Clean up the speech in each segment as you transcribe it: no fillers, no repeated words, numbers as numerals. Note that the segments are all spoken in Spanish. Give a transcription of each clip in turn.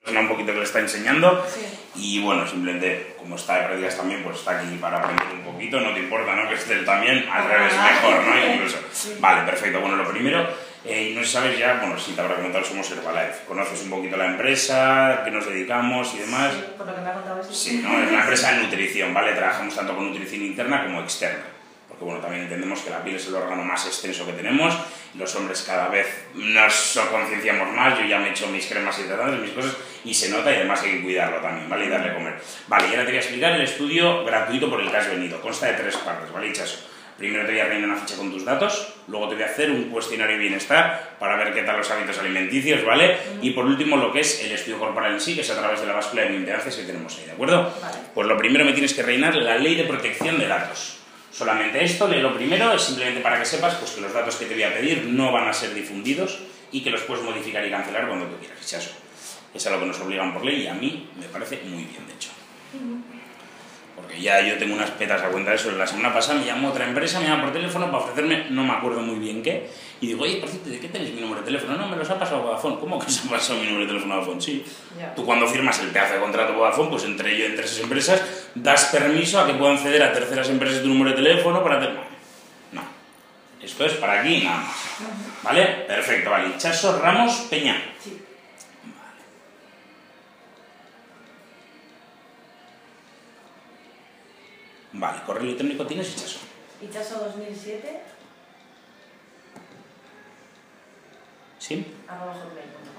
un poquito que le está enseñando. Sí. Y bueno, simplemente, como está de prácticas también, pues está aquí para aprender un poquito, no te importa, ¿no? Que esté él también, al revés, mejor, ¿no? Incluso. Sí. Vale, perfecto. Bueno, lo primero, no sé si sabes ya, bueno, sí te habrá comentado, somos Herbalife. Conoces un poquito la empresa, qué nos dedicamos y demás. Sí, por lo que me ha contado eso. Sí, ¿no? Es una empresa de nutrición, ¿vale? Trabajamos tanto con nutrición interna como externa. Porque bueno, también entendemos que la piel es el órgano más extenso que tenemos, los hombres cada vez nos concienciamos más, yo ya me he hecho mis cremas hidratantes, mis cosas, y se nota y además hay que cuidarlo también, ¿vale? Y darle a comer. Vale, y ahora te voy a explicar el estudio gratuito por el que has venido, consta de 3 partes, ¿vale, Itxaso? Primero te voy a rellenar una ficha con tus datos, luego te voy a hacer un cuestionario de bienestar para ver qué tal los hábitos alimenticios, ¿vale? Y por último lo que es el estudio corporal en sí, que es a través de la báscula de bioimpedancias que tenemos ahí, ¿de acuerdo? Vale. Pues lo primero me tienes que rellenar la ley de protección de datos. Solamente esto, lee lo primero, es simplemente para que sepas pues, que los datos que te voy a pedir no van a ser difundidos y que los puedes modificar y cancelar cuando tú quieras, Itxaso. Es a lo que nos obligan por ley y a mí me parece muy bien, de hecho. Porque ya yo tengo unas petas a cuenta de eso. La semana pasada me llamó otra empresa, me llama por teléfono para ofrecerme, no me acuerdo muy bien qué, y digo, oye, por cierto, ¿de qué tenéis mi número de teléfono? No, me los ha pasado Vodafone. ¿Cómo que se ha pasado mi número de teléfono a Vodafone? Sí. Ya. Tú cuando firmas el pedazo de contrato Vodafone, pues entre esas empresas, das permiso a que puedan ceder a terceras empresas tu número de teléfono para... No. Esto es para aquí y nada más. ¿Vale? Perfecto, vale. Itxaso Ramos Peña. Sí. Vale, correo electrónico tienes, Itxaso. Itxaso 2007 ¿Sí? @hotmail.com.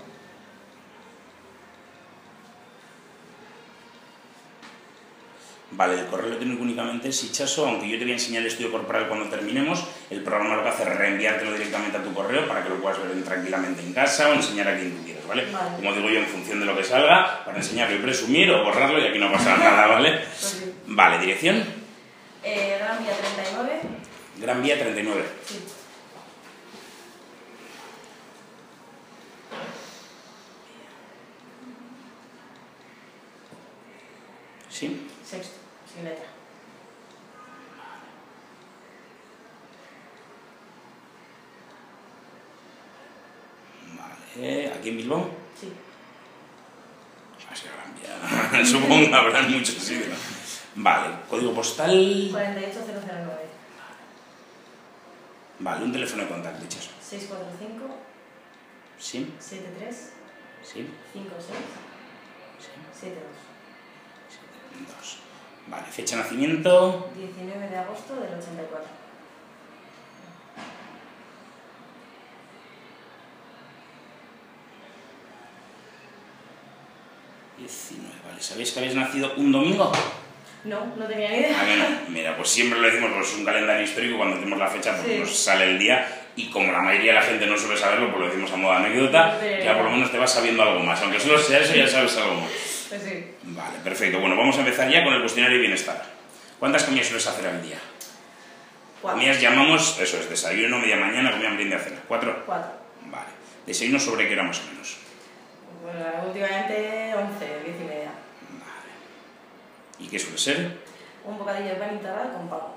Vale, el correo electrónico únicamente es Itxaso, aunque yo te voy a enseñar el estudio corporal cuando terminemos, el programa lo que hace es reenviártelo directamente a tu correo para que lo puedas ver tranquilamente en casa o enseñar a quien tú quieras, ¿vale? Vale. Como digo yo, en función de lo que salga, para enseñarlo y presumir o borrarlo y aquí no pasa nada, ¿vale? Pues sí. Vale, dirección, Gran Vía 39. Gran Vía 39. Sí. ¿Sí? Sexto, sin letra. Vale, ¿aquí en Bilbao? Sí. Así Gran Vía, supongo que habrá muchos sitios. Vale, código postal... 48009. Vale, un teléfono de contacto, Itxaso. 645 ¿Sí? 73 ¿Sí? 56 ¿Sí? 72. 2. Vale, fecha de nacimiento... 19 de agosto del 84. Vale, ¿sabéis que habéis nacido un domingo? No, no tenía ni idea. ¿A que no? Mira, pues siempre lo decimos, pues es un calendario histórico cuando hacemos la fecha porque Sí. nos sale el día y como la mayoría de la gente no suele saberlo, pues lo decimos a modo de anécdota, Pero- ya por lo menos te vas sabiendo algo más, aunque solo sea eso ya sabes algo más. Pues sí. Vale, perfecto. Bueno, vamos a empezar ya con el cuestionario de bienestar. ¿Cuántas comidas sueles hacer al día? 4. Comidas llamamos, eso es, desayuno, media mañana, comida, merienda, cena. ¿4? 4. Vale. ¿Desayuno sobre qué hora más o menos? Bueno, últimamente 11, 10 y media. Vale. ¿Y qué suele ser? Un bocadillo de pan integral con pan.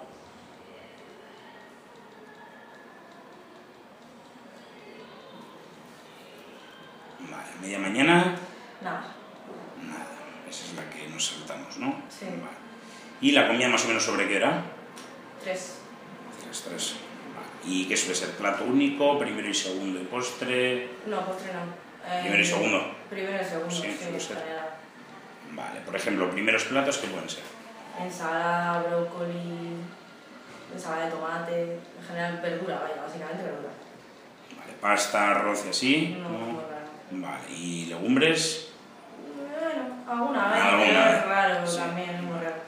Vale. ¿Media mañana? Nada. Nada. Esa es la que nos saltamos, ¿no? Sí. Vale. ¿Y la comida más o menos sobre qué hora? 3. Hacia las 3. Vale. ¿Y qué suele ser? ¿Plato único, primero y segundo y postre? No, postre no. ¿Primero y segundo? Primero y segundo, Sí, sí, suele ser. general. Vale. Por ejemplo, primeros platos, ¿qué pueden ser? Ensalada, brócoli, ensalada de tomate, en general verdura, vaya, básicamente verdura. Vale. ¿Pasta, arroz y así? No, muy raro. Vale. ¿Y legumbres? Bueno, alguna vez, Alguna pero vez, es raro sí. también, es muy raro.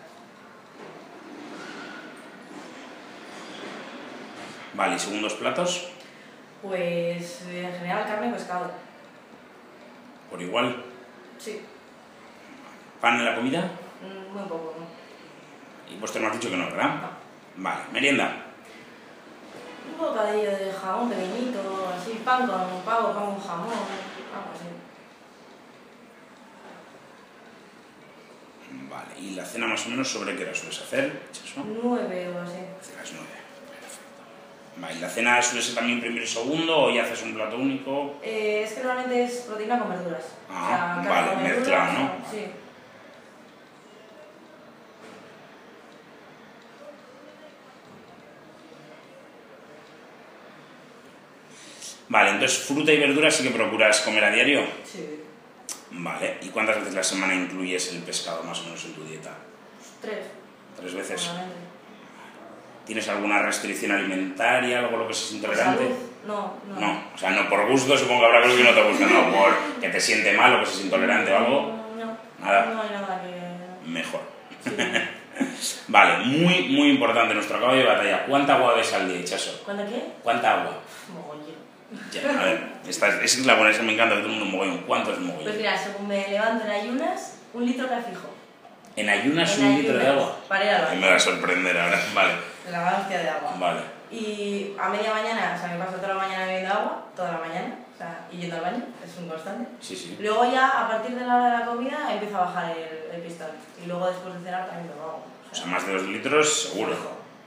Vale. ¿Y segundos platos? Pues en general carne y pescado. ¿Por igual? Sí, ¿Pan en la comida? muy poco, ¿no? Y postre me has dicho que no, ¿verdad? No. Vale. ¿Merienda? Un bocadillo de jamón pequeñito, así, pan con pavo, pan con jamón, algo así. Vale. ¿Y la cena más o menos sobre qué hora sueles hacer? ¿Eso? 9 o así. Hacia las 9. Perfecto. Vale. ¿Y la cena suele ser también primero y segundo o ya haces un plato único? Es que normalmente es proteína con verduras. Ah, carne vale, con mezclas Sí. Vale, entonces fruta y verdura sí que procuras comer a diario. Sí. Vale, ¿y cuántas veces a la semana incluyes el pescado más o menos en tu dieta? 3. 3 veces. Normalmente. ¿Tienes alguna restricción alimentaria, algo a lo que seas intolerante? ¿Salud? No. No, o sea, no por gusto, supongo que habrá cosas que no te gustan, no, por que te siente mal o que seas intolerante o algo. No. Nada. No hay nada que... Mejor. Sí. Vale, muy importante nuestro caballo de batalla. ¿Cuánta agua bebes al día, Itxaso? ¿Cuándo qué? ¿Cuánta agua? Mogollón. Ya, a ver, esa es la buena, esa me encanta, que todo el mundo mogollón. ¿Cuánto es Pues mogollón? mira, según me levanto en ayunas, 1 litro que fijo. ¿En ayunas En 1 litro de agua? Para ir al baño. Me va a sorprender ahora, vale. La hostia de agua. Vale. Y a media mañana, o sea, me paso toda la mañana bebiendo agua, toda la mañana, o sea, y yendo al baño, es un constante. Sí, sí. Luego ya, a partir de la hora de la comida, empiezo a bajar el pistón. Y luego después de cenar también bebo agua. O sea, más de 2 litros seguro.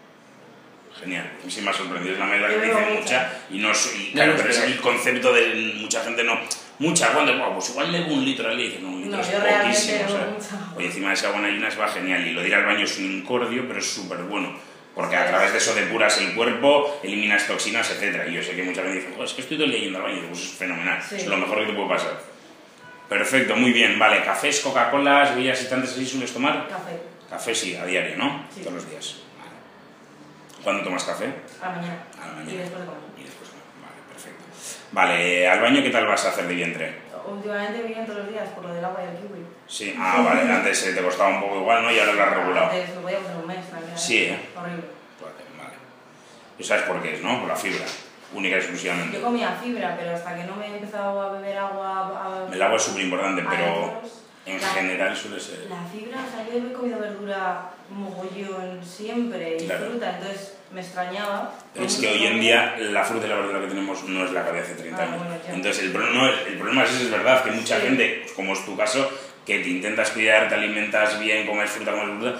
Genial, a mí sí me ha sorprendido, es la medida que Yo te bebo dice mucha. mucha y no soy, claro, pero es el concepto de mucha gente no, mucha, cuando, wow, pues igual bebo 1 litro al día, y dices, no, 1 litro No, es yo realmente poquísimo, bebo o sea, mucha agua. oye, encima de esa agua en ayunas va genial, y lo de ir al baño es un incordio, pero es súper bueno, porque a través de eso depuras el cuerpo, eliminas toxinas, etcétera, y yo sé que mucha gente dice, es que estoy todo el día yendo al baño, y digo, pues es fenomenal, Sí. es lo mejor que te puede pasar. Perfecto, muy bien, vale, cafés, Coca-Colas, bebidas excitantes así sueles tomar? Café. Café sí, a diario, ¿no? Sí. Todos los días. Vale. ¿Cuándo tomas café? A la mañana. A la mañana. Y después de comer. Y después no. Vale, perfecto. Vale, al baño, ¿qué tal vas a hacer de vientre? Últimamente vienen todos los días por lo del agua y el kiwi. Sí, vale, antes te costaba un poco igual, ¿no? Y ahora lo has regulado. Antes lo podía poner un mes, tranquilamente. Sí, Horrible. Vale. ¿Y sabes por qué es, no? Por la fibra, única y Yo exclusivamente. comía fibra, pero hasta que no me he empezado a beber agua... El agua es súper importante, pero adentros, en la- general suele ser... La fibra, o sea, yo he comido verdura mogollón siempre y Claro. fruta, entonces me extrañaba. Pero es que hoy en día la fruta y la verdura que tenemos no es la que había hace 30 años. Bueno, ya. Entonces el problema es verdad, que mucha Sí. gente, pues, como es tu caso, que te intentas cuidar, te alimentas bien, comes fruta, comes verdura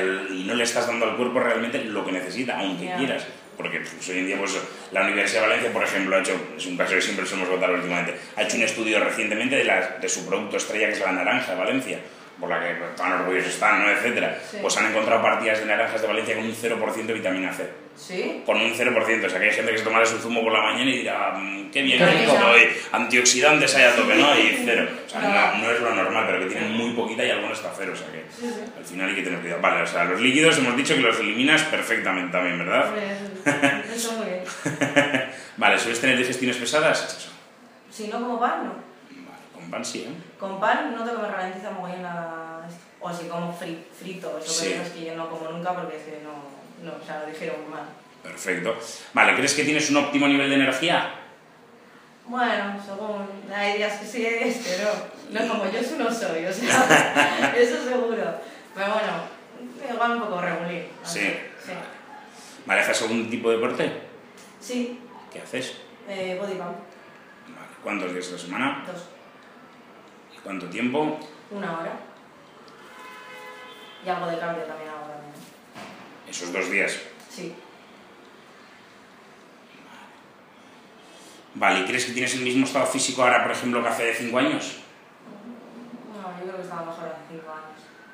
y no le estás dando al cuerpo realmente lo que necesita, aunque Ya. quieras. Porque pues, hoy en día pues, la Universidad de Valencia, por ejemplo, ha hecho, es un caso que siempre os hemos contado últimamente, ha hecho un estudio recientemente de su producto estrella, que es la naranja de Valencia, por la que tan orgullosos están, ¿no? Etcétera. Sí. Pues han encontrado partidas de naranjas de Valencia con un 0% de vitamina C. ¿Sí? Con un 0%, o sea que hay gente que se tomará su zumo por la mañana y dirá, qué bien, Qué ¿no? rico. Todo hoy, antioxidantes hay a tope, ¿no? Y cero. O sea, No. no es lo normal, pero que tienen muy poquita y algunos está cero, o sea que Sí. al final hay que tener cuidado. Vale, o sea, los líquidos hemos dicho que los eliminas perfectamente también, ¿verdad? Hombre, eso muy bien. Vale, ¿sueles tener digestiones pesadas? Eso. Si no como pan, no. Vale, con pan sí, ¿eh? Con pan noto que me ralentiza mogollón esto. O si como fritos o Sí. cosas que yo no como nunca porque es que no, o sea, lo dijeron mal. Perfecto. Vale, ¿crees que tienes un óptimo nivel de energía? Bueno, según hay días que sí, hay días que no. No, como yo no soy, o sea, eso seguro. Pero bueno, igual un poco regulín. Sí. Sí. Vale, ¿haces algún tipo de deporte? Sí, ¿Qué haces? body pump, Vale, ¿cuántos días a la semana? 2, ¿Y cuánto tiempo? 1 hora. Y algo de cardio también hago también. Esos 2 días. Sí. Vale, ¿y crees que tienes el mismo estado físico ahora, por ejemplo, que hace 5 años? No, yo creo que estaba mejor hace 5 años.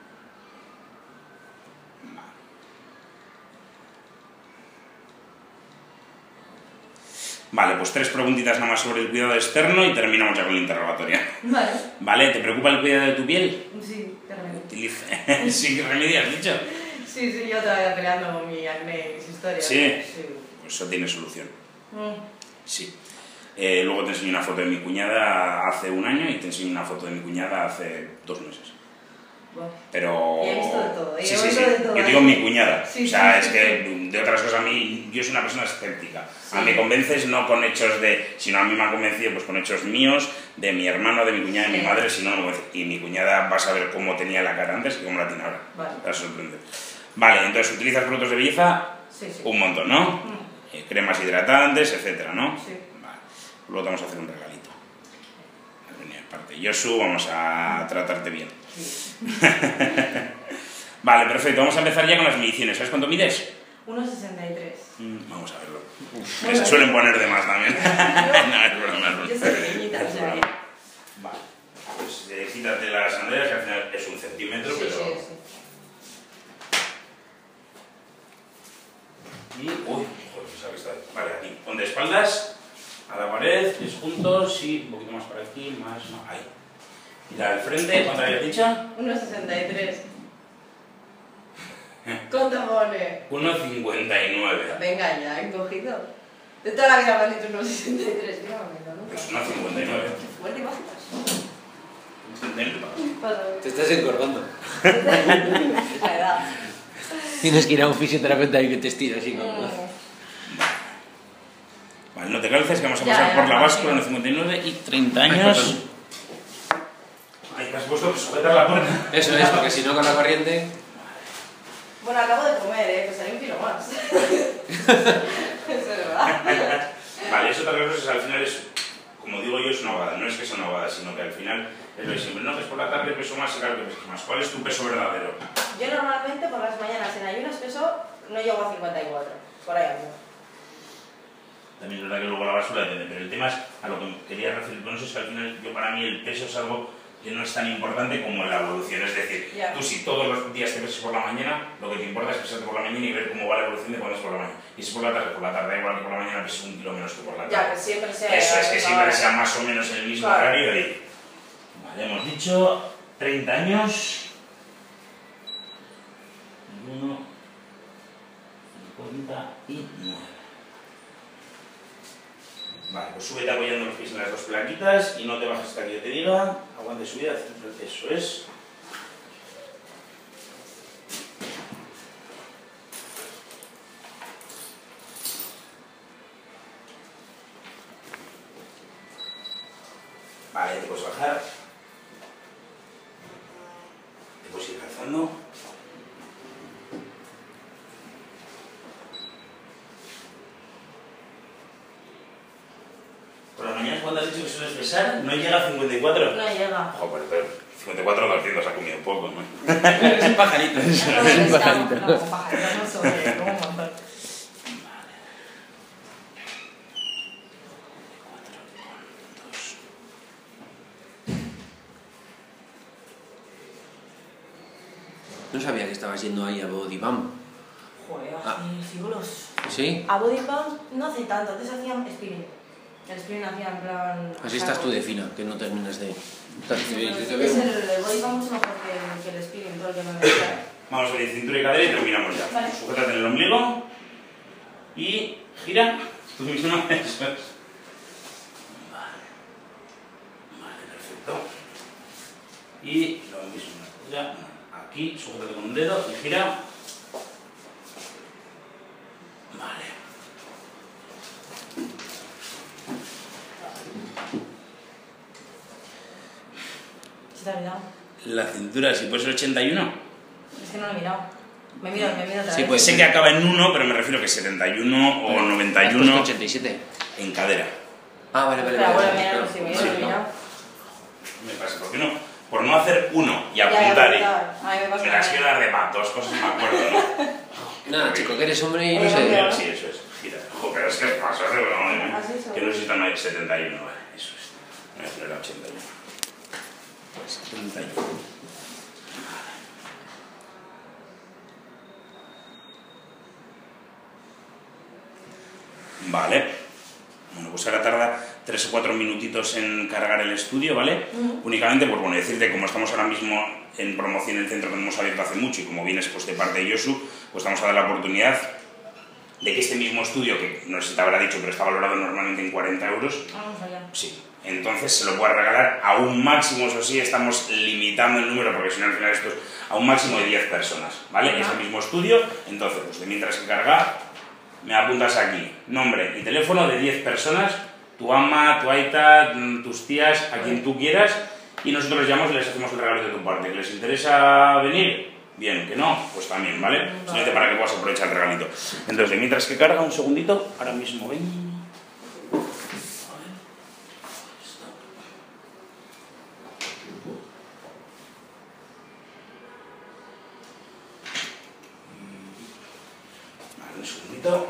Vale, pues 3 preguntitas nada más sobre el cuidado externo y terminamos ya con el interrogatorio. Vale. Vale, ¿te preocupa el cuidado de tu piel? Sí, qué remedio. Utiliza... sí, ¿qué remedio has dicho? Sí, yo todavía peleando con mi acné y mis historias. ¿Sí? Sí. Pues eso tiene solución. Mm. Sí. Luego te enseño una foto de mi cuñada hace 1 año y te enseño una foto de mi cuñada hace 2 meses. Bueno. Pero... Y he visto de todo, Sí, he sí, visto sí. de todo, Yo digo ¿eh? mi cuñada. Sí, o sea, sí, es sí, que de otras cosas a mí, yo soy una persona escéptica. Sí. Me convences no con hechos de, sino a mí me han convencido pues con hechos míos, de mi hermano, de mi cuñada, de mi Sí. madre, si no, no me convence. Y mi cuñada vas a ver cómo tenía la cara antes y cómo la tiene ahora. Vale. Te va a sorprender. Vale, entonces utilizas productos de belleza Sí, sí. un montón, ¿no? Mm. Cremas hidratantes, etcétera, ¿no? Sí. Vale. Luego te vamos a hacer un regalito. Has venido de parte de Josu, vamos a tratarte bien. Sí. Vale, perfecto. Vamos a empezar ya con las mediciones. ¿Sabes cuánto mides? 1,63. Vamos a verlo. Muy Que se bien. suelen poner de más también. No, es broma, es broma. Yo soy pequeñita, o sea que... Vale. Pues quítate las sandalias, que al final centímetro, Sí, pero... sí, sí. Y... Uy, joder, pensaba que está ahí. Vale, aquí. Pon de espaldas a la pared, pies juntos y un poquito más para aquí, más... No, ahí. Mira al frente, ¿cuánto habías dicho? 1,63. ¿Cuánto pone? 1,59. Venga ya, encogido. De toda la vida me han dicho 1,63. Yo no me meto nunca. Pues 1,59. Fuerte y bajitas. Te estás engordando. La edad. Tienes que ir a un fisioterapeuta y que te estire así como... Vale, no te calces, que vamos a Ya, pasar ya, por la ya, báscula, sí. 1,59 y 30 años. Ay, que has puesto que sujetar la puerta. Eso es, porque si no con la corriente... Bueno, acabo de comer, pues hay un kilo más. Es verdad. Vale, eso otra cosa es al final es, como digo yo, es una bobada. No es que sea una bobada, sino que al final es lo de siempre. No, que es por la tarde peso más y claro que pesas más. ¿Cuál es tu peso verdadero? Yo normalmente por las mañanas en ayunas peso no llego a 54. Por ahí ando. También es verdad que luego la basura depende, pero el tema es a lo que me quería referir con eso es que al final yo para mí el peso es algo que no es tan importante como la evolución. Es decir, Ya. tú si todos los días te pesas por la mañana, lo que te importa es pesarte por la mañana y ver cómo va la evolución de cuando es por la mañana. Y si por la tarde igual que por la mañana peses 1 kilo menos que por la tarde. Ya, que siempre sea... Eso es, que siempre sea más o menos en el mismo Claro. horario y... Vale, hemos dicho 30 años... 1, 59. Vale, pues súbete apoyando los pies en las dos plaquitas y no te bajes hasta que yo te diga. Aguante subida, eso es. Vale, te puedes bajar. Te puedes ir calzando. Por las mañanas, cuando has dicho que sueles pesar, no llega a 54. No llega. Joder, pero 54 200 ha comido un poco, ¿no? Es un pajarito. No, Es un pajarito. no, con pajaritos no soy, como un montón. No sabía que estabas yendo ahí a Body Bump. Joder, Ah. hace siglos. ¿Sí? A Body Pump no hace tanto, antes hacían spinning. El spinning hacía en plan... Así estás tú de fina, que no terminas de... Te Es veo. el Body Pump es mejor que el spinning, todo el que me gusta. Vamos a ir cintura y cadera y terminamos ya. Vale. Sujétate en el ombligo y gira. Tú mismo, eso es. Vale. Vale, perfecto. Y lo mismo, ya. Aquí, sujétate con un dedo y gira. Vale. ¿Se te ha olvidado? La cintura, si puede ser 81. Es que no lo he mirado. Me miro otra Sí, vez. pues. Sé que acaba en 1, pero me refiero que 71 o ¿Has 91 puesto 87? en cadera. Ah, vale, vale. Espera, vale, vuelvo a vale. mirarlo, sí, Sí, lo he ¿no? mirado. Me pasa, ¿por qué no? Por no hacer uno y Ya, apuntar y... apuntar. A mí me pasa Me las también. quiero dar de más, dos cosas me acuerdo, ¿no? Nada, chico, que eres hombre y no Hombre, sé... ¿no? Sí, eso es. Gira. Jo, pero es que pasó de broma, ¿eh? Así es. Que no necesitan 71, vale, eso es. Me voy a poner a 81. 71. Vale. Bueno, pues ahora tarda 3 o 4 minutitos en cargar el estudio, ¿vale? Únicamente, pues bueno, decirte, como estamos ahora mismo en promoción en el centro que no hemos abierto hace mucho y como vienes pues de parte de Yosu, pues vamos a dar la oportunidad de que este mismo estudio, que no sé si te habrá dicho, pero está valorado normalmente en 40 euros, Vamos allá. sí, entonces se lo puede regalar a un máximo, eso sí, estamos limitando el número porque si no al final esto es a un máximo de 10 personas, ¿vale? Ajá. Este mismo estudio, entonces pues de mientras que carga, me apuntas aquí, nombre y teléfono de 10 personas, tu ama, tu aita, tus tías, a quien tú quieras, y nosotros les llamamos y les hacemos el regalo de tu parte. ¿Que les interesa venir? Bien, que no, pues también, ¿vale? Simplemente para que puedas aprovechar el regalito. Entonces, de mientras que carga, un segundito, ahora mismo ven. Vale, un segundito.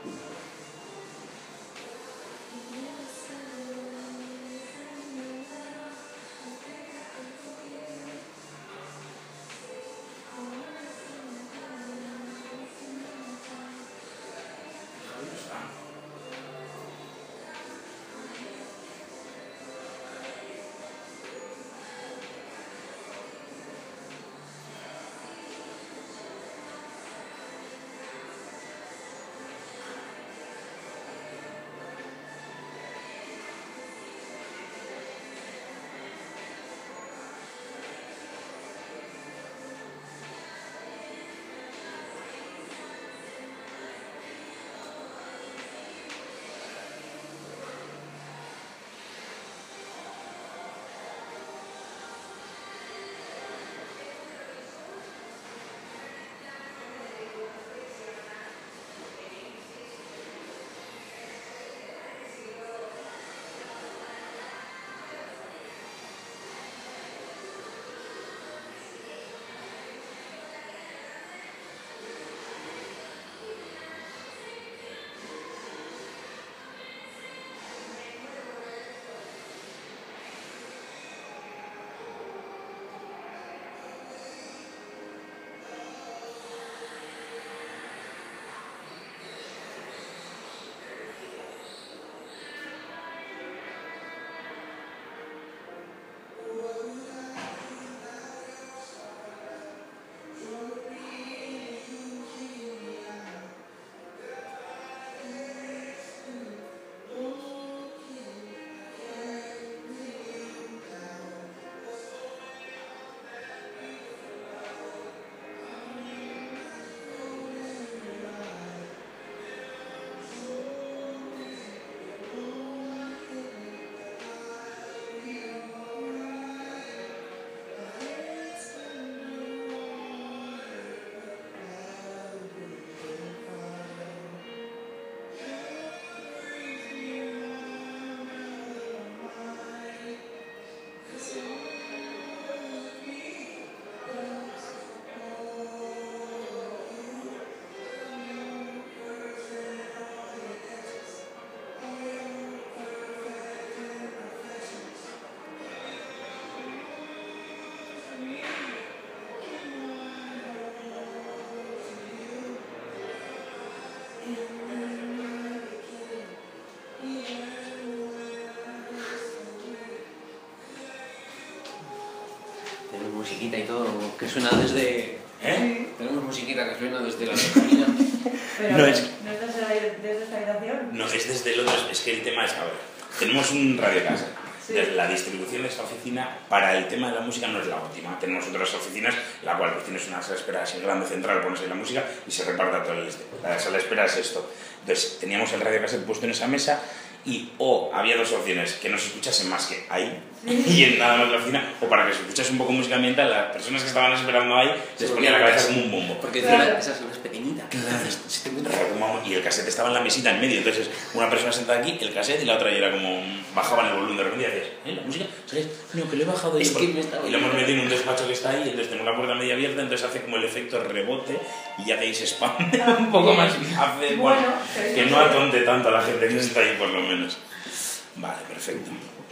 Tenemos musiquita y todo que suena desde... ¿Eh? Tenemos musiquita que suena desde la lejanía. Pero No es- ¿no es desde esta habitación? No, es desde el otro. Es que el tema es, a ver, tenemos un radiocasa. Sí. Entonces, la distribución de esa oficina para el tema de la música no es la óptima. Tenemos otras oficinas, la cual pues, tienes una sala de espera así grande central, pones ahí la música y se reparta todo el este. La sala de espera es esto. Entonces, teníamos el radiocassette puesto en esa mesa y o había dos opciones, que no se escuchase más que ahí y en nada más la oficina, o para que se escuchase un poco música ambiental, las personas que estaban esperando ahí les ponía la cabeza como un bombo. Porque Claro. encima esas son las pequeñitas. Claro, se te encuentra como- y el cassette estaba en la mesita en medio, entonces una persona sentada aquí, el cassette y la otra y era como bajaban el volumen de repente y decías, ¿la música? ¿Sabes? No, que lo he bajado Es yo que por-". me estaba- Y lo hemos metido en un despacho que está ahí, entonces tenemos la puerta media abierta, entonces hace como el efecto rebote y ya se expande un poco más y hace, bueno, Bueno, que no atonte tanto a la gente que está ahí por lo menos. Vale, perfecto.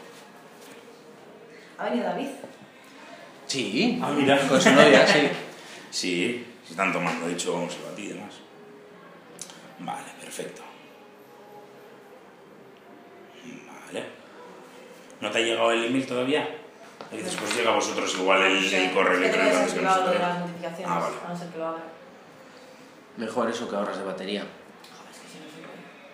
¿Ha venido David? Sí. Ah, mira. Con su novia, sí. Sí, se están tomando, de hecho vamos a batir y demás. Vale, perfecto. Vale. ¿No te ha llegado el email todavía? Y dices, pues llega a vosotros igual el correo electrónico antes que desactivado de nosotros. las notificaciones, Ah, vale. a no ser que lo haga. Mejor eso que ahorras de batería. Joder, es que si no sirve.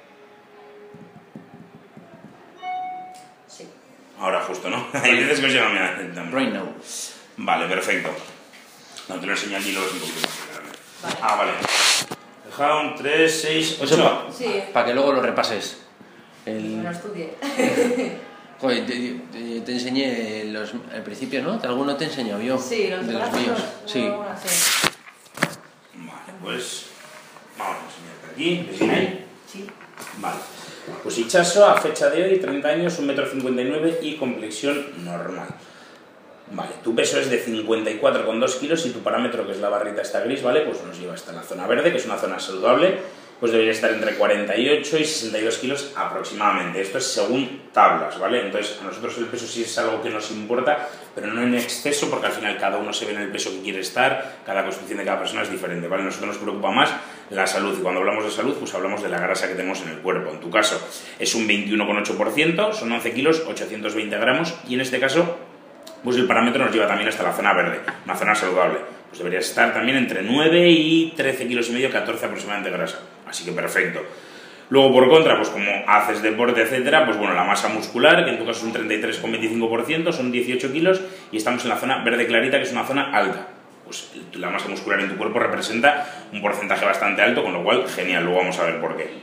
Sí. Ahora justo, ¿no? Hay veces que os llega a mí. Right now. Vale, perfecto. No te lo enseño aquí luego es un poquito más. Espérame. Vale. Ah, vale. Dejaron 3, 6, 8. Sí. Para que luego lo repases. Me lo estudie. Joder, te enseñé al principio, ¿no? ¿Alguno te he enseñado yo? Sí, los de los brazos, míos. Sí. alguna, sí. Vale, pues vamos a enseñarte aquí. ¿Ves bien ahí? Sí. Vale. Pues Ichazo a fecha de hoy, 30 años, 1,59 m y complexión normal. Vale, tu peso es de 54,2 kilos y tu parámetro, que es la barrita esta gris, ¿vale? Pues nos lleva hasta la zona verde, que es una zona saludable, pues debería estar entre 48 y 62 kilos aproximadamente. Esto es según tablas, ¿vale? Entonces, a nosotros el peso sí es algo que nos importa, pero no en exceso, porque al final cada uno se ve en el peso que quiere estar, cada constitución de cada persona es diferente, ¿vale? A nosotros nos preocupa más la salud, y cuando hablamos de salud, pues hablamos de la grasa que tenemos en el cuerpo. En tu caso, es un 21,8%, son 11 kilos, 820 gramos, y en este caso, pues el parámetro nos lleva también hasta la zona verde, una zona saludable. Pues deberías estar también entre 9 y 13 kilos y medio, 14 aproximadamente de grasa. Así que perfecto. Luego, por contra, pues como haces deporte, etcétera, pues bueno, la masa muscular, que en tu caso es un 33,25%, son 18 kilos, y estamos en la zona verde clarita, que es una zona alta. Pues la masa muscular en tu cuerpo representa un porcentaje bastante alto, con lo cual, genial, luego vamos a ver por qué.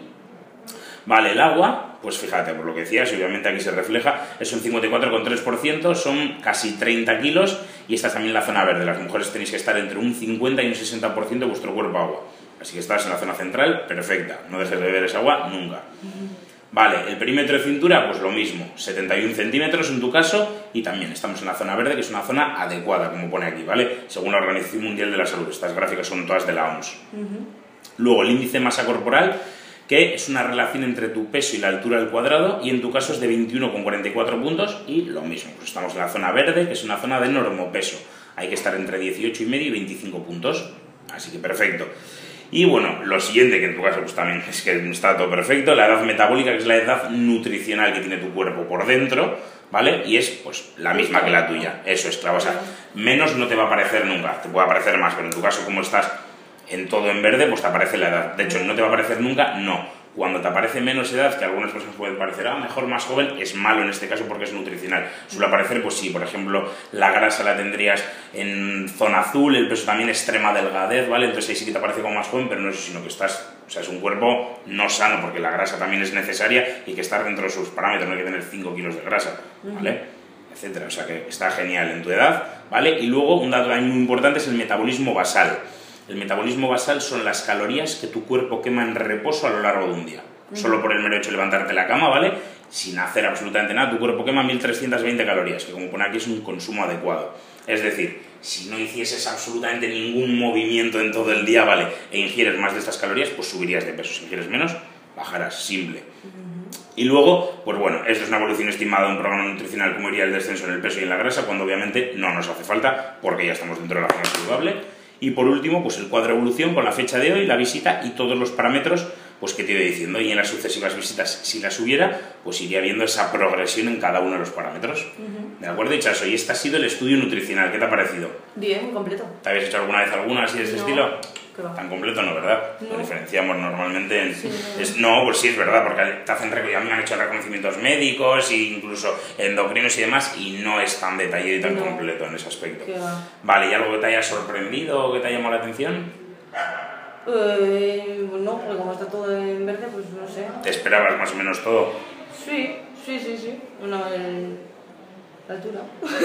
Vale, el agua, pues fíjate, por lo que decías, y obviamente aquí se refleja, es un 54,3%, son casi 30 kilos, y esta es también la zona verde. Las mujeres tenéis que estar entre un 50 y un 60% de vuestro cuerpo agua. Así que estás en la zona central, perfecta, no dejes de beber esa agua nunca. Vale, el perímetro de cintura, pues lo mismo, 71 centímetros en tu caso, y también estamos en la zona verde, que es una zona adecuada, como pone aquí, ¿vale? Según la Organización Mundial de la Salud. Estas gráficas son todas de la OMS. Luego, el índice de masa corporal, que es una relación entre tu peso y la altura al cuadrado, y en tu caso es de 21,44 puntos, y lo mismo, pues estamos en la zona verde, que es una zona de normopeso. Hay que estar entre 18,5 y 25 puntos, así que perfecto. Y bueno, lo siguiente, que en tu caso pues también es que está todo perfecto, la edad metabólica, que es la edad nutricional que tiene tu cuerpo por dentro, ¿vale? Y es pues la misma que la tuya, eso es, claro, o sea, menos no te va a aparecer nunca, te puede aparecer más, pero en tu caso como estás en todo en verde, pues te aparece la edad. De hecho, no te va a aparecer nunca, no. Cuando te aparece menos edad, que a algunas personas pueden parecer, mejor más joven, es malo en este caso porque es nutricional. Suele aparecer, pues sí, por ejemplo, la grasa la tendrías en zona azul, el peso también extrema delgadez, ¿vale? Entonces ahí sí que te aparece como más joven, pero no es eso, sino que estás, o sea, es un cuerpo no sano, porque la grasa también es necesaria y hay que estar dentro de sus parámetros, no hay que tener 5 kilos de grasa, ¿vale? Etcétera, o sea que está genial en tu edad, ¿vale? Y luego, un dato también muy importante es el metabolismo basal. El metabolismo basal son las calorías que tu cuerpo quema en reposo a lo largo de un día. Solo por el mero hecho de levantarte de la cama, ¿vale? Sin hacer absolutamente nada, tu cuerpo quema 1320 calorías, que como pone aquí es un consumo adecuado. Es decir, si no hicieses absolutamente ningún movimiento en todo el día, ¿vale? E ingieres más de estas calorías, pues subirías de peso. Si ingieres menos, bajarás, simple. Y luego, pues bueno, esto es una evolución estimada de un programa nutricional, como iría el descenso en el peso y en la grasa, cuando obviamente no nos hace falta, porque ya estamos dentro de la zona saludable. Y por último, pues el cuadro de evolución con la fecha de hoy, la visita y todos los parámetros pues que te iba diciendo. Y en las sucesivas visitas, si las hubiera, pues iría viendo esa progresión en cada uno de los parámetros. ¿De acuerdo, Itxaso? Y este ha sido el estudio nutricional. ¿Qué te ha parecido? Bien, completo. ¿Te habías hecho alguna vez alguna así de ese estilo? Claro. Tan completo no, ¿verdad? No. Lo diferenciamos normalmente en... Sí, no, pues sí, es verdad, porque te hacen a mí me han hecho reconocimientos médicos e incluso endocrinos y demás, y no es tan detallado y tan completo en ese aspecto. Vale, ¿y algo que te haya sorprendido o que te haya llamado la atención? No, porque como está todo en verde, pues no sé. ¿Te esperabas más o menos todo? Sí. Bueno, la altura.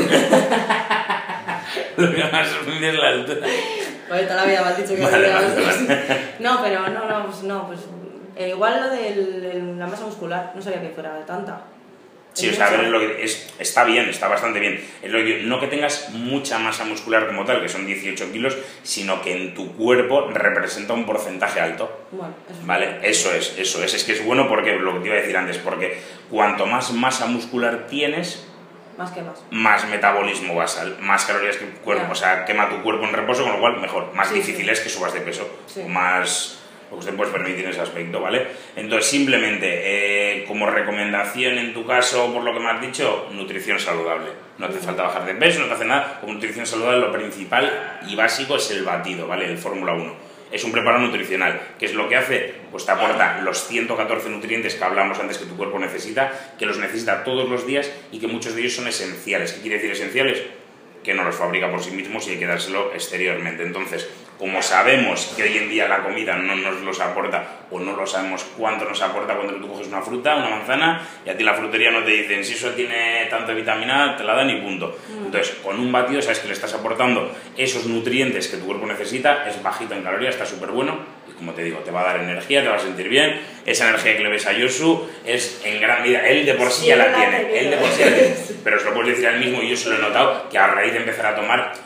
Lo que más sorprende es la altura. Pues toda la vida me has dicho que Vale. No, pero pues igual lo de la masa muscular, no sabía que fuera tanta. Sí, o sea, a ver, está bien, está bastante bien. Es lo que, no que tengas mucha masa muscular como tal, que son 18 kilos, sino que en tu cuerpo representa un porcentaje alto. Bueno, ¿vale? Eso es. Es que es bueno porque, lo que te iba a decir antes, porque cuanto más masa muscular tienes, más metabolismo basal, más calorías que tu cuerpo, o sea, quema tu cuerpo en reposo, con lo cual mejor, más difícil es que subas de peso, más... lo que usted puede permitir en ese aspecto, ¿vale? Entonces, simplemente, como recomendación en tu caso, por lo que me has dicho, nutrición saludable. No te falta bajar de peso, no te hace nada. Como nutrición saludable, lo principal y básico es el batido, ¿vale? El Fórmula 1. Es un preparado nutricional. ¿Qué es lo que hace? Pues te aporta los 114 nutrientes que hablamos antes que tu cuerpo necesita, que los necesita todos los días y que muchos de ellos son esenciales. ¿Qué quiere decir esenciales? Que no los fabrica por sí mismos y hay que dárselo exteriormente. Entonces, como sabemos que hoy en día la comida no nos los aporta, o no lo sabemos cuánto nos aporta cuando tú coges una fruta, una manzana, y a ti la frutería no te dicen si eso tiene tanta vitamina, te la dan y punto. Entonces, con un batido sabes que le estás aportando esos nutrientes que tu cuerpo necesita, es bajito en calorías, está súper bueno, y como te digo, te va a dar energía, te va a sentir bien. Esa energía que le ves a Josu es en gran medida, él de por sí ya la tiene, pero os lo puedes decir a él mismo, y yo se lo he notado, que a raíz de empezar a tomar,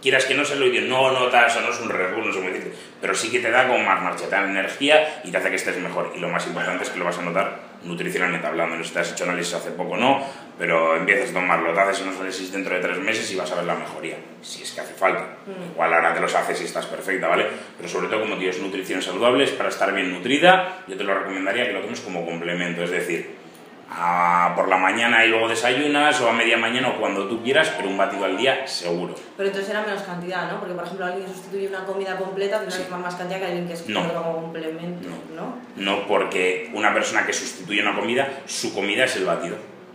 quieras que no se lo diga, no notas o no es un Red Bull, no sé cómo decirte, pero sí que te da como más marcha, te da energía y te hace que estés mejor. Y lo más importante es que lo vas a notar nutricionalmente hablando. No sé si te has hecho análisis hace poco o no, pero empiezas a tomarlo, te haces unos análisis dentro de 3 meses y vas a ver la mejoría, si es que hace falta. Igual ahora te los haces y estás perfecta, ¿vale? Pero sobre todo, como tío, es nutrición saludable, es para estar bien nutrida. Yo te lo recomendaría que lo tomes como complemento, es decir, por la mañana y luego desayunas, o a media mañana o cuando tú quieras, pero un batido al día seguro. Pero entonces era menos cantidad, ¿no? Porque, por ejemplo, alguien que sustituye una comida completa tendrá que tomar más cantidad que alguien que es como complemento, ¿no? No, porque una persona que sustituye una comida, su comida es el batido.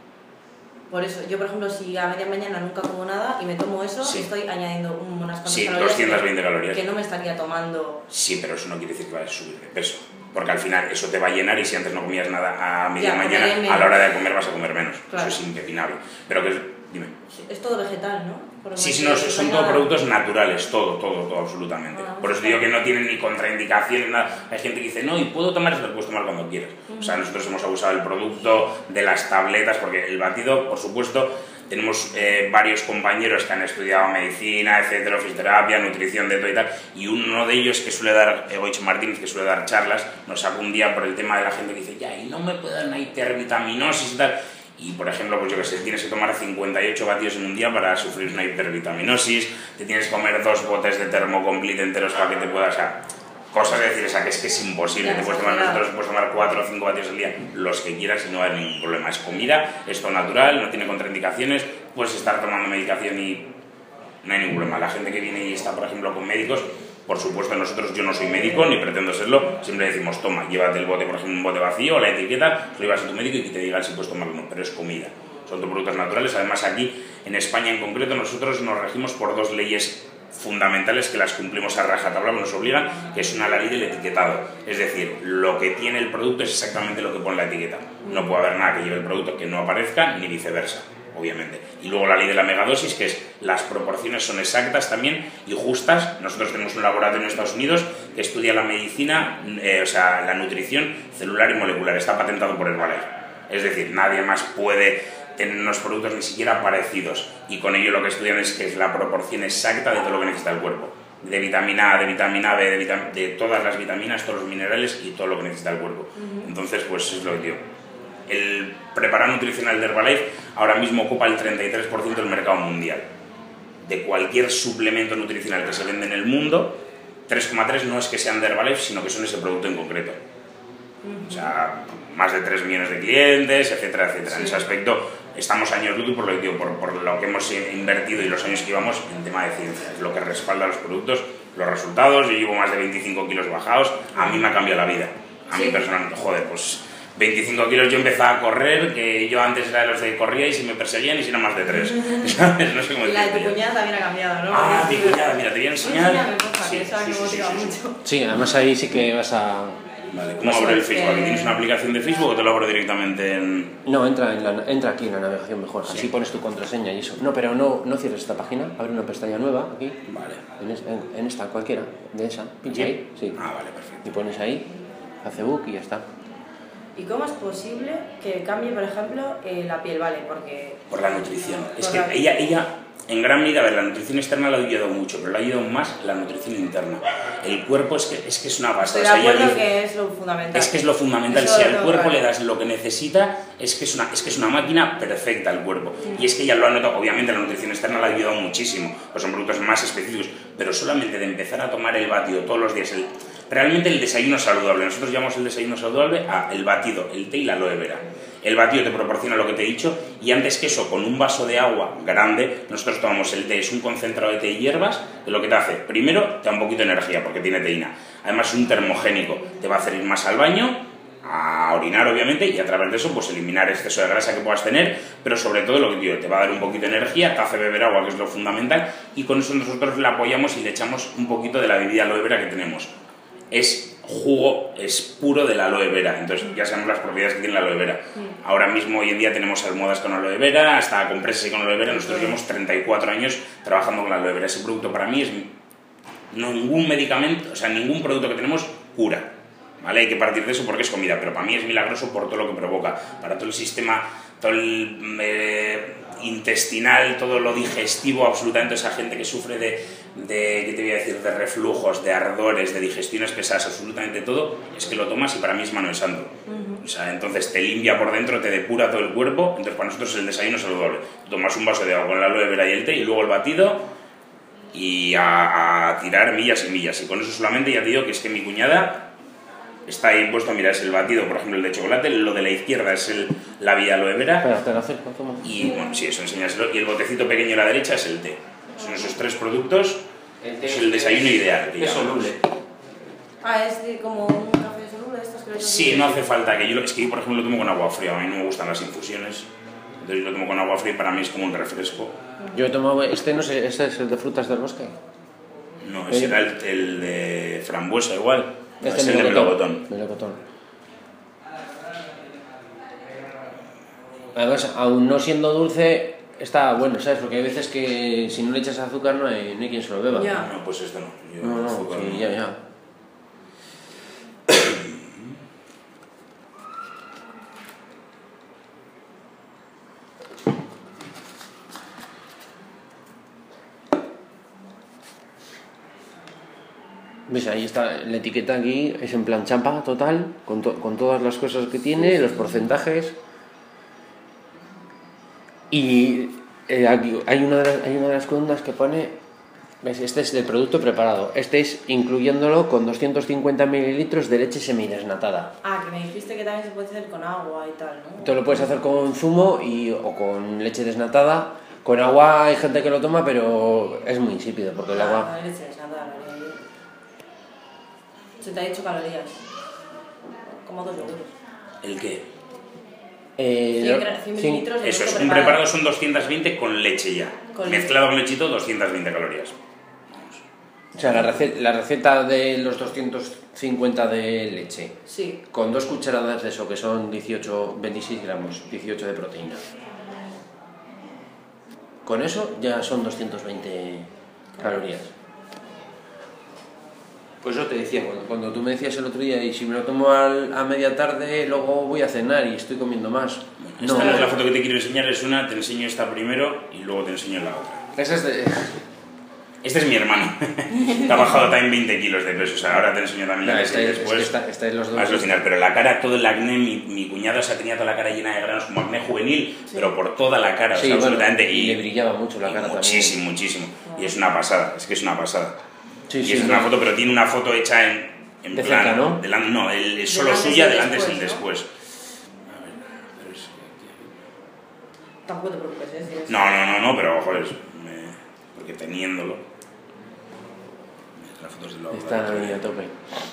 Por eso, yo por ejemplo, si a media mañana nunca como nada y me tomo eso, estoy añadiendo unas cuantas calorías. 220 calorías. Que no me estaría tomando. Sí, pero eso no quiere decir que vayas a subir de peso. Porque al final eso te va a llenar y si antes no comías nada a media mañana, a la hora de comer vas a comer menos. Claro. Eso es impepinable. Pero que, dime. Es todo vegetal, ¿no? Sí, no, son todos productos naturales, todo, absolutamente. Por eso digo que no tienen ni contraindicaciones, nada. Hay gente que dice, no, y puedo tomar esto, lo puedes tomar cuando quieras. O sea, nosotros hemos abusado del producto, de las tabletas, porque el batido, por supuesto, tenemos varios compañeros que han estudiado medicina, etcétera, fisioterapia, nutrición, de todo y tal, y uno de ellos que suele dar, Goicho Martínez, que suele dar charlas, nos sacó un día por el tema de la gente que dice, ya, y no me pueden una hipervitaminosis y tal. Y por ejemplo, pues yo que sé, tienes que tomar 58 batidos en un día para sufrir una hipervitaminosis, te tienes que comer 2 botes de Thermocomplete enteros para que te puedas, o sea, cosas de decir, o sea, que es imposible, te puedes tomar, nosotros puedes tomar 4 o 5 batidos al día, los que quieras y no hay ningún problema. Es comida, es todo natural, no tiene contraindicaciones, puedes estar tomando medicación y no hay ningún problema. La gente que viene y está, por ejemplo, con médicos, por supuesto, nosotros, yo no soy médico ni pretendo serlo, siempre decimos, toma, llévate el bote, por ejemplo, un bote vacío, la etiqueta, lo llevas a tu médico y que te diga si puedes tomarlo o no, pero es comida, son todos productos naturales. Además, aquí, en España en concreto, nosotros nos regimos por 2 leyes fundamentales que las cumplimos a rajatabla, nos obligan, que es una, la ley del etiquetado, es decir, lo que tiene el producto es exactamente lo que pone la etiqueta, no puede haber nada que lleve el producto que no aparezca, ni viceversa, obviamente. Y luego la ley de la megadosis, que es las proporciones son exactas también y justas. Nosotros tenemos un laboratorio en Estados Unidos que estudia la medicina, o sea, la nutrición celular y molecular, está patentado por Herbalife, es decir, nadie más puede tener unos productos ni siquiera parecidos, y con ello lo que estudian es que es la proporción exacta de todo lo que necesita el cuerpo, de vitamina A, de vitamina B, de todas las vitaminas, todos los minerales y todo lo que necesita el cuerpo. Entonces, pues es lo que digo. El preparado nutricional de Herbalife ahora mismo ocupa el 33% del mercado mundial. De cualquier suplemento nutricional que se vende en el mundo, 3,3 no es que sean de Herbalife, sino que son ese producto en concreto. O sea, más de 3 millones de clientes, etcétera, etcétera. Sí. En ese aspecto estamos años luz por lo que digo, por lo que hemos invertido y los años que llevamos en tema de ciencia. Es lo que respalda los productos, los resultados. Yo llevo más de 25 kilos bajados, a mí me ha cambiado la vida. A mí personalmente, joder, pues 25 kilos yo empezaba a correr, que yo antes era de los de corría y si me perseguían y si no más de 3. ¿Sabes? No sé cómo y la de tu cuñada también ha cambiado, ¿no? Ah, mi cuñada, mira, te voy a enseñar. Sí, esa me motiva mucho. Sí, además ahí sí que vas a... Vale, ¿cómo abro el Facebook? ¿Aquí tienes una aplicación de Facebook o te lo abro directamente en...? No, entra aquí en la navegación mejor, así pones tu contraseña y eso. No, pero no cierres esta página, abre una pestaña nueva aquí. Vale. En esta, cualquiera, de esa, pincha ahí. Sí. Ah, vale, perfecto. Y pones ahí, Facebook y ya está. ¿Y cómo es posible que cambie, por ejemplo, la piel, vale? Porque... Por la nutrición. Es que ella, en gran medida, a ver, la nutrición externa la ha ayudado mucho, pero la ha ayudado más la nutrición interna. El cuerpo es que es una base. Estoy de acuerdo que es lo fundamental. Es que es lo fundamental. Si al cuerpo le das lo que necesita, es que es una máquina perfecta el cuerpo. Y es que ella lo ha notado, obviamente la nutrición externa la ha ayudado muchísimo, pues son productos más específicos, pero solamente de empezar a tomar el batido todos los días, realmente el desayuno saludable. Nosotros llamamos el desayuno saludable a el batido, el té y la aloe vera. El batido te proporciona lo que te he dicho y antes que eso, con un vaso de agua grande, nosotros tomamos el té, es un concentrado de té y hierbas, que lo que te hace, primero, te da un poquito de energía porque tiene teína. Además es un termogénico, te va a hacer ir más al baño, a orinar obviamente, y a través de eso pues eliminar exceso de grasa que puedas tener, pero sobre todo lo que digo, te va a dar un poquito de energía, te hace beber agua, que es lo fundamental, y con eso nosotros le apoyamos y le echamos un poquito de la bebida aloe vera que tenemos. Es jugo, es puro de la aloe vera, entonces ya sabemos las propiedades que tiene la aloe vera. Ahora mismo, hoy en día, tenemos almohadas con aloe vera, hasta compresas con aloe vera. Nosotros llevamos 34 años trabajando con la aloe vera. Ese producto para mí es ningún medicamento, o sea, ningún producto que tenemos cura, ¿vale? Hay que partir de eso porque es comida, pero para mí es milagroso por todo lo que provoca, para todo el sistema, todo el intestinal, todo lo digestivo, absolutamente esa gente que sufre ¿qué te voy a decir?, de reflujos, de ardores, de digestiones pesadas, absolutamente todo, es que lo tomas y para mí es mano de santo. O sea, entonces te limpia por dentro, te depura todo el cuerpo, entonces para nosotros es el desayuno saludable. Tomas un vaso de agua con la aloe vera y el té y luego el batido y a tirar millas y millas. Y con eso solamente ya te digo que es que mi cuñada está ahí puesto, mira, es el batido, por ejemplo, el de chocolate, lo de la izquierda es la vía aloe vera. Espera, te lo acerco, toma. Y bueno, sí, eso enseñárselo. Y el botecito pequeño a la derecha es el té. Son esos 3 productos, es el desayuno ideal. Es soluble. Es como un café soluble, estos que Sí, no hace falta que es que yo, por ejemplo, lo tomo con agua fría, a mí no me gustan las infusiones. Entonces yo lo tomo con agua fría y para mí es como un refresco. Yo he tomado, no sé, este es el de frutas del bosque. No, ese era el de frambuesa igual. No, Este es el de melocotón. Además, aún no siendo dulce, está bueno, ¿sabes? Porque hay veces que si no le echas azúcar no hay quien se lo beba. Ya. No, pues esto no. Yo No, azúcar sí, no. ya. ¿Ves? Ahí está la etiqueta aquí, es en plan champa total, con todas las cosas que tiene, los porcentajes. Y aquí hay una de las columnas que pone, ¿ves? Este es del producto preparado, este es incluyéndolo con 250 mililitros de leche semidesnatada. Que me dijiste que también se puede hacer con agua y tal, ¿no? Tú lo puedes hacer con zumo o con leche desnatada. Con agua hay gente que lo toma, pero es muy insípido porque el agua... La leche desnatada, la haría yo. Se te ha dicho calorías. Como 2 euros. ¿El qué? 100 mililitros de Eso es, producto un preparado son 220 con leche ya. Con Mezclado con lechito, 220 calorías. O sea, la receta de los 250 de leche, Sí. con 2 cucharadas de eso, que son 26 gramos, 18 de proteína. Con eso ya son 220 calorías. Pues eso te decía, cuando tú me decías el otro día, y si me lo tomo a media tarde, luego voy a cenar y estoy comiendo más. Esta no es la foto que te quiero enseñar, es una, te enseño esta primero y luego te enseño la otra. Esa es de... Este es mi hermano, que ha bajado también 20 kilos de peso, o sea, ahora te enseño también la que después. Está en los dos. Vas a alucinar, pero la cara, todo el acné, mi cuñado se tenía toda la cara llena de granos, como acné juvenil, sí, pero por toda la cara, sí, o sea, bueno, absolutamente. Y le brillaba mucho la cara muchísimo, también. Muchísimo, y es una pasada, es que es una pasada. Sí, y sí, es una foto, pero tiene una foto hecha en de plan... cerca, ¿no? No, es solo suya, del antes y el después. A ver, pero es... Tampoco te preocupes, ¿eh? No, pero joder, porque teniéndolo... Las fotos de Están ahí a tope.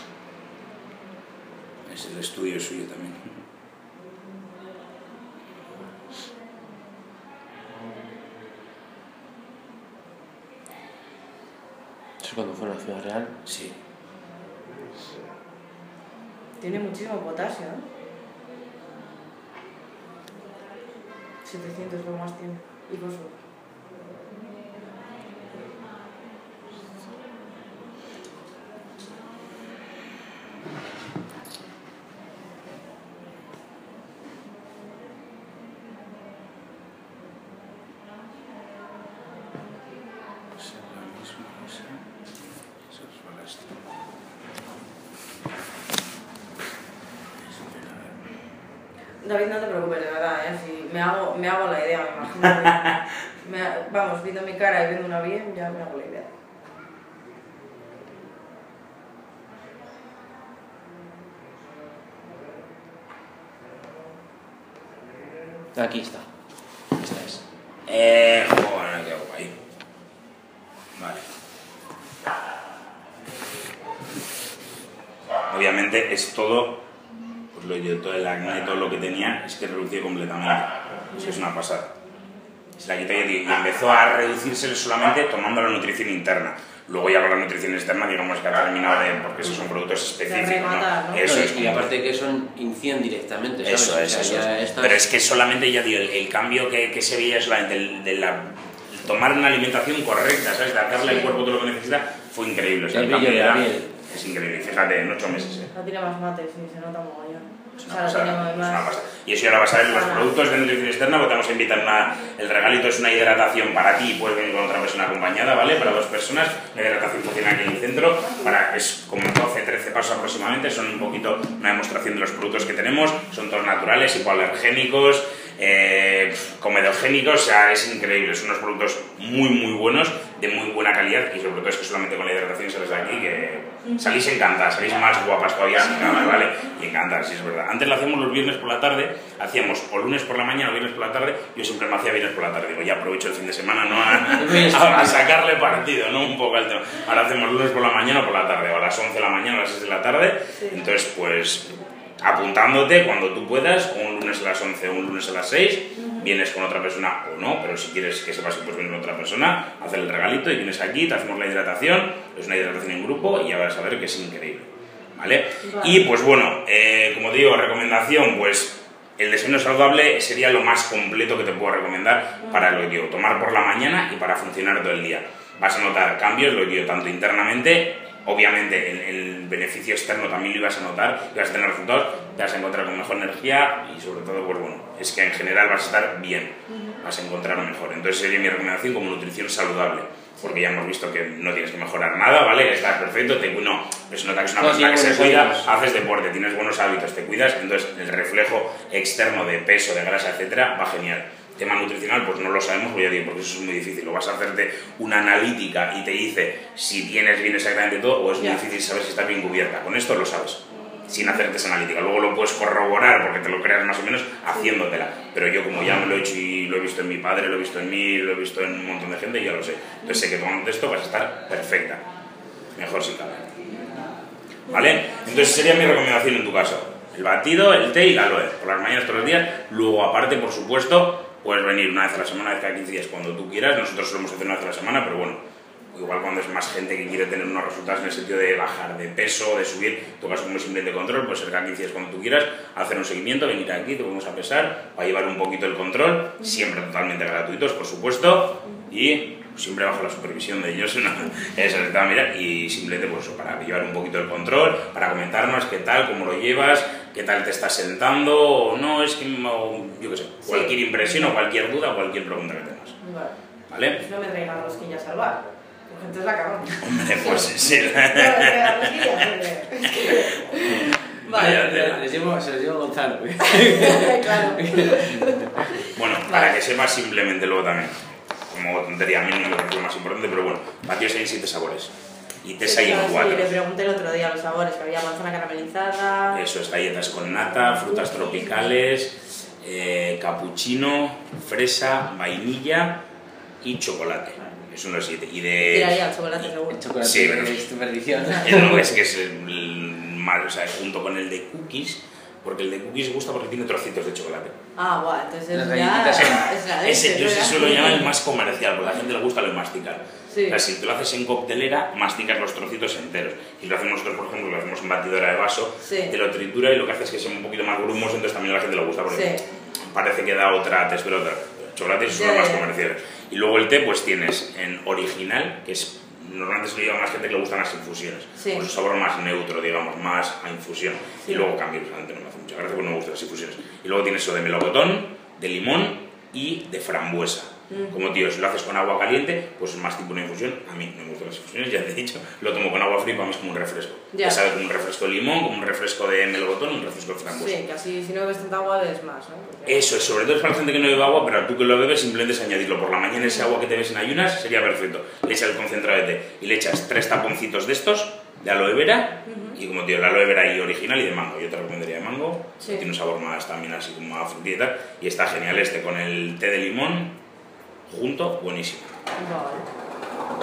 Es el estudio suyo también. ¿Eso es cuando fue a la Ciudad Real? Sí. Tiene muchísimo potasio, ¿no? 700 lo más tiene. Y fósforo. David, no te preocupes, de verdad, ¿eh? Si me hago la idea, me imagino. Vamos, viendo mi cara y viendo una bien, ya me hago la idea. Aquí está. Esta es. Joder, qué guay. Vale. Obviamente es todo, pues todo el acné, todo lo que tenía, es que redució completamente. Eso es una pasada. Se la quitó y empezó a reducirse solamente tomando la nutrición interna. Luego ya con la nutrición externa, digamos que ha terminado porque esos son productos específicos, ¿no? Eso es. Y aparte que son inciden directamente, ¿sabes? Eso es. Pero es que solamente, ya digo, el cambio que se veía solamente de tomar una alimentación correcta, ¿sabes? De darle al cuerpo todo lo que necesita, fue increíble. O sea, el cambio era Es increíble, fíjate, en 8 meses. No tiene más mate, sí, se nota mogollón. Es una pasada. Y eso ya lo vas a ver en los productos de nutrición externa, porque te vamos a invitar el regalito es una hidratación para ti y puedes venir con otra persona acompañada, ¿vale? Para 2 personas. La hidratación funciona aquí en el centro, es como 12-13 pasos aproximadamente, son un poquito una demostración de los productos que tenemos, son todos naturales, hipoalergénicos, comedogénicos, o sea, es increíble, son unos productos muy buenos, de muy buena calidad, y sobre todo es que solamente con la hidratación sales de aquí que salís encantadas, salís más guapas todavía, ¿vale? Y encantadas, sí, es verdad. Antes lo hacíamos los viernes por la tarde, hacíamos o lunes por la mañana o viernes por la tarde, yo siempre me hacía viernes por la tarde, digo, ya aprovecho el fin de semana, ¿no? A sacarle partido, ¿no? Un poco al tema. Ahora hacemos lunes por la mañana o por la tarde, o a las 11 de la mañana o a las 6 de la tarde, entonces pues apuntándote cuando tú puedas, un lunes a las 11 o un lunes a las 6, vienes con otra persona o no, pero si quieres que sepas que puedes venir con otra persona, hacer el regalito y vienes aquí, te hacemos la hidratación, es una hidratación en grupo y ya vas a ver que es increíble, ¿vale? Y pues bueno, como te digo, recomendación, pues el desayuno saludable sería lo más completo que te puedo recomendar para lo que digo, tomar por la mañana y para funcionar todo el día. Vas a notar cambios, lo que digo, tanto internamente, obviamente el beneficio externo también lo ibas a notar, ibas a tener resultados, te vas a encontrar con mejor energía y sobre todo, pues bueno, es que en general vas a estar bien, vas a encontrar mejor. Entonces sería mi recomendación como nutrición saludable, porque ya hemos visto que no tienes que mejorar nada, ¿vale? Estás perfecto, pero se nota que es una persona que se cuida, haces deporte, tienes buenos hábitos, te cuidas, entonces el reflejo externo de peso, de grasa, etcétera, va genial. Tema nutricional, pues no lo sabemos, pues ya digo, porque eso es muy difícil. Lo vas a hacerte una analítica y te dice si tienes bien exactamente todo, o es muy difícil saber si está bien cubierta. Con esto lo sabes, sin hacerte esa analítica. Luego lo puedes corroborar porque te lo creas más o menos haciéndotela. Pero yo, como ya me lo he hecho y lo he visto en mi padre, lo he visto en mí, lo he visto en un montón de gente, ya lo sé. Entonces sé que tomando esto vas a estar perfecta. Mejor si cabe. ¿Vale? Entonces sería mi recomendación en tu caso. El batido, el té y la aloe. Por las mañanas todos los días. Luego, aparte, por supuesto, puedes venir una vez a la semana, una vez cada 15 días, cuando tú quieras. Nosotros solemos hacer una vez a la semana, pero bueno, igual cuando es más gente que quiere tener unos resultados en el sentido de bajar de peso, de subir, en tu caso como simplemente control, puede ser cada 15 días cuando tú quieras, hacer un seguimiento, venir aquí, te vamos a pesar, para llevar un poquito el control, siempre totalmente gratuitos, por supuesto, y siempre bajo la supervisión de ellos, ¿no? Eso te va a mirar, y simplemente pues eso, para llevar un poquito el control, para comentarnos qué tal, cómo lo llevas, qué tal te estás sentando, o no, es que, yo qué sé, cualquier impresión o cualquier duda o cualquier pregunta que tengas. ¿Vale? Pues no me traigan rosquillas al bar, porque entonces la cagamos. Hombre, pues sí. No me traigan rosquillas, Vale, se los llevo Gonzalo. Claro. Bueno, para que sepas simplemente luego también, como tontería, a mí no me parece lo más importante, pero bueno, batidos hay en 7 sabores. Y tés hay en 4. Sí, le pregunté el otro día los sabores, que había manzana caramelizada. Eso es, galletas con nata, frutas tropicales, capuchino, fresa, vainilla y chocolate. Es uno de los 7. Y de... Tiraría el chocolate seguro. El chocolate sí, pero es tu perdición. No, es que es el mal, o sea, junto con el de cookies, porque el de cookies gusta porque tiene trocitos de chocolate. Ah, guau, entonces Las ya galletitas son... es la leche. Eso lo llaman el más comercial, porque a la gente le gusta lo de masticar. Sí. O sea, si tú lo haces en coctelera, masticas los trocitos enteros. Y lo hacemos nosotros, por ejemplo, lo hacemos en batidora de vaso, Sí. te lo tritura y lo que hace es que sea un poquito más grumoso, entonces también a la gente le gusta, porque Sí. parece que da otra textura. Chocolates son los más comerciales. Y luego el té, pues tienes en original, que es... Normalmente se lo lleva más gente que le gustan las infusiones, Sí. pues un sabor más neutro, digamos, más a infusión. Sí. Y luego cambio, realmente no me hace mucha gracia porque no me gustan las infusiones. Y luego tienes eso de melocotón, de limón y de frambuesa. Como tío, si lo haces con agua caliente, pues es más tipo una infusión. A mí no me gustan las infusiones, ya te he dicho. Lo tomo con agua fría y para mí es como un refresco. Ya. Ya sabes, como un refresco de limón, como un refresco de melocotón, un refresco de frambuesa. Sí, que así si no bebes tanta agua bebes más, ¿no? Porque... Eso es, sobre todo es para la gente que no bebe agua, pero tú que lo bebes simplemente es añadirlo. Por la mañana ese agua que te ves en ayunas sería perfecto. Le echas el concentrado de té y le echas 3 taponcitos de estos, de aloe vera, y como tío, la aloe vera y original y de mango. Yo te recomendaría de mango, Sí. tiene un sabor más también así como a frutilla y está genial este con el té de limón junto, buenísimo. Vale.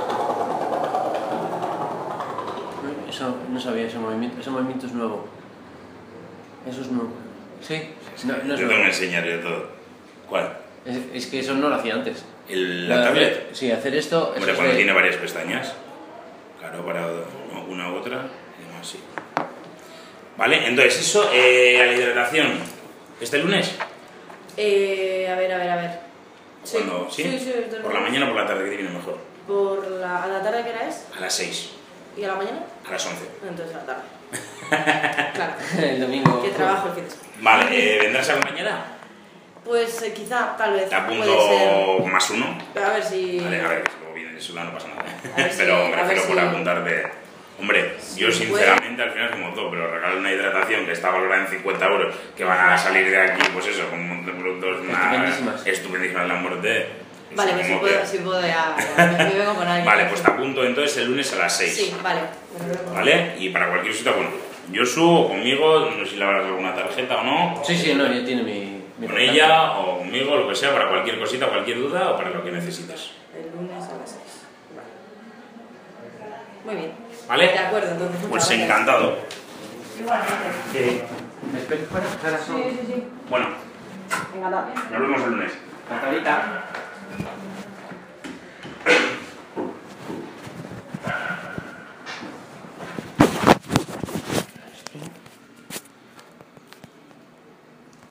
Eso, no sabía ese movimiento es nuevo. Eso es nuevo. Sí, no es Yo tengo que nuevo. enseñar yo todo. ¿Cuál? Es que eso no lo hacía antes. ¿La tablet? Sí, hacer esto... Hombre, eso es cuando de- tiene varias pestañas. Claro, para una u otra y demás, sí. Vale, entonces eso, a la hidratación. ¿Este lunes? A ver. Sí. ¿Cuándo? ¿Sí? Sí, ¿Por la mañana o por la tarde? ¿Qué te viene mejor? ¿A la tarde qué hora es? A las 6. ¿Y a la mañana? A las 11. Entonces a la tarde. Claro. El domingo. Que trabajo el fin de semana. Vale, ¿vendrás acompañada? Pues quizá, tal vez. Te puede apunto ser. más uno. Pero a ver si. Vale, a ver, que si luego viene sola no pasa nada. A ver si- Pero me a ver refiero por si- apuntarte. Hombre, yo si sinceramente al final como todo, pero regalar una hidratación que está valorada en 50 euros, que van a salir de aquí, pues eso, con un montón de productos estupendísimas de la muerte. Vale, pues supongo que- si puedo ya me vengo con alguien. Vale, pues te apunto entonces el lunes a las 6. Sí, vale. ¿Vale? Y para cualquier cita, bueno, Josu o conmigo, no sé si le habrás alguna tarjeta o no, Sí, no, ya tiene mi con contacto. ella o conmigo, lo que sea, para cualquier cosita, cualquier duda o para lo que necesites. El lunes a las 6. Vale. Muy bien. ¿Vale? De acuerdo, entonces. Pues muchas gracias. encantado. Igualmente. Sí. ¿Me esperas para hacer Sí. Bueno, Encantado. nos vemos el lunes. Hasta ahorita.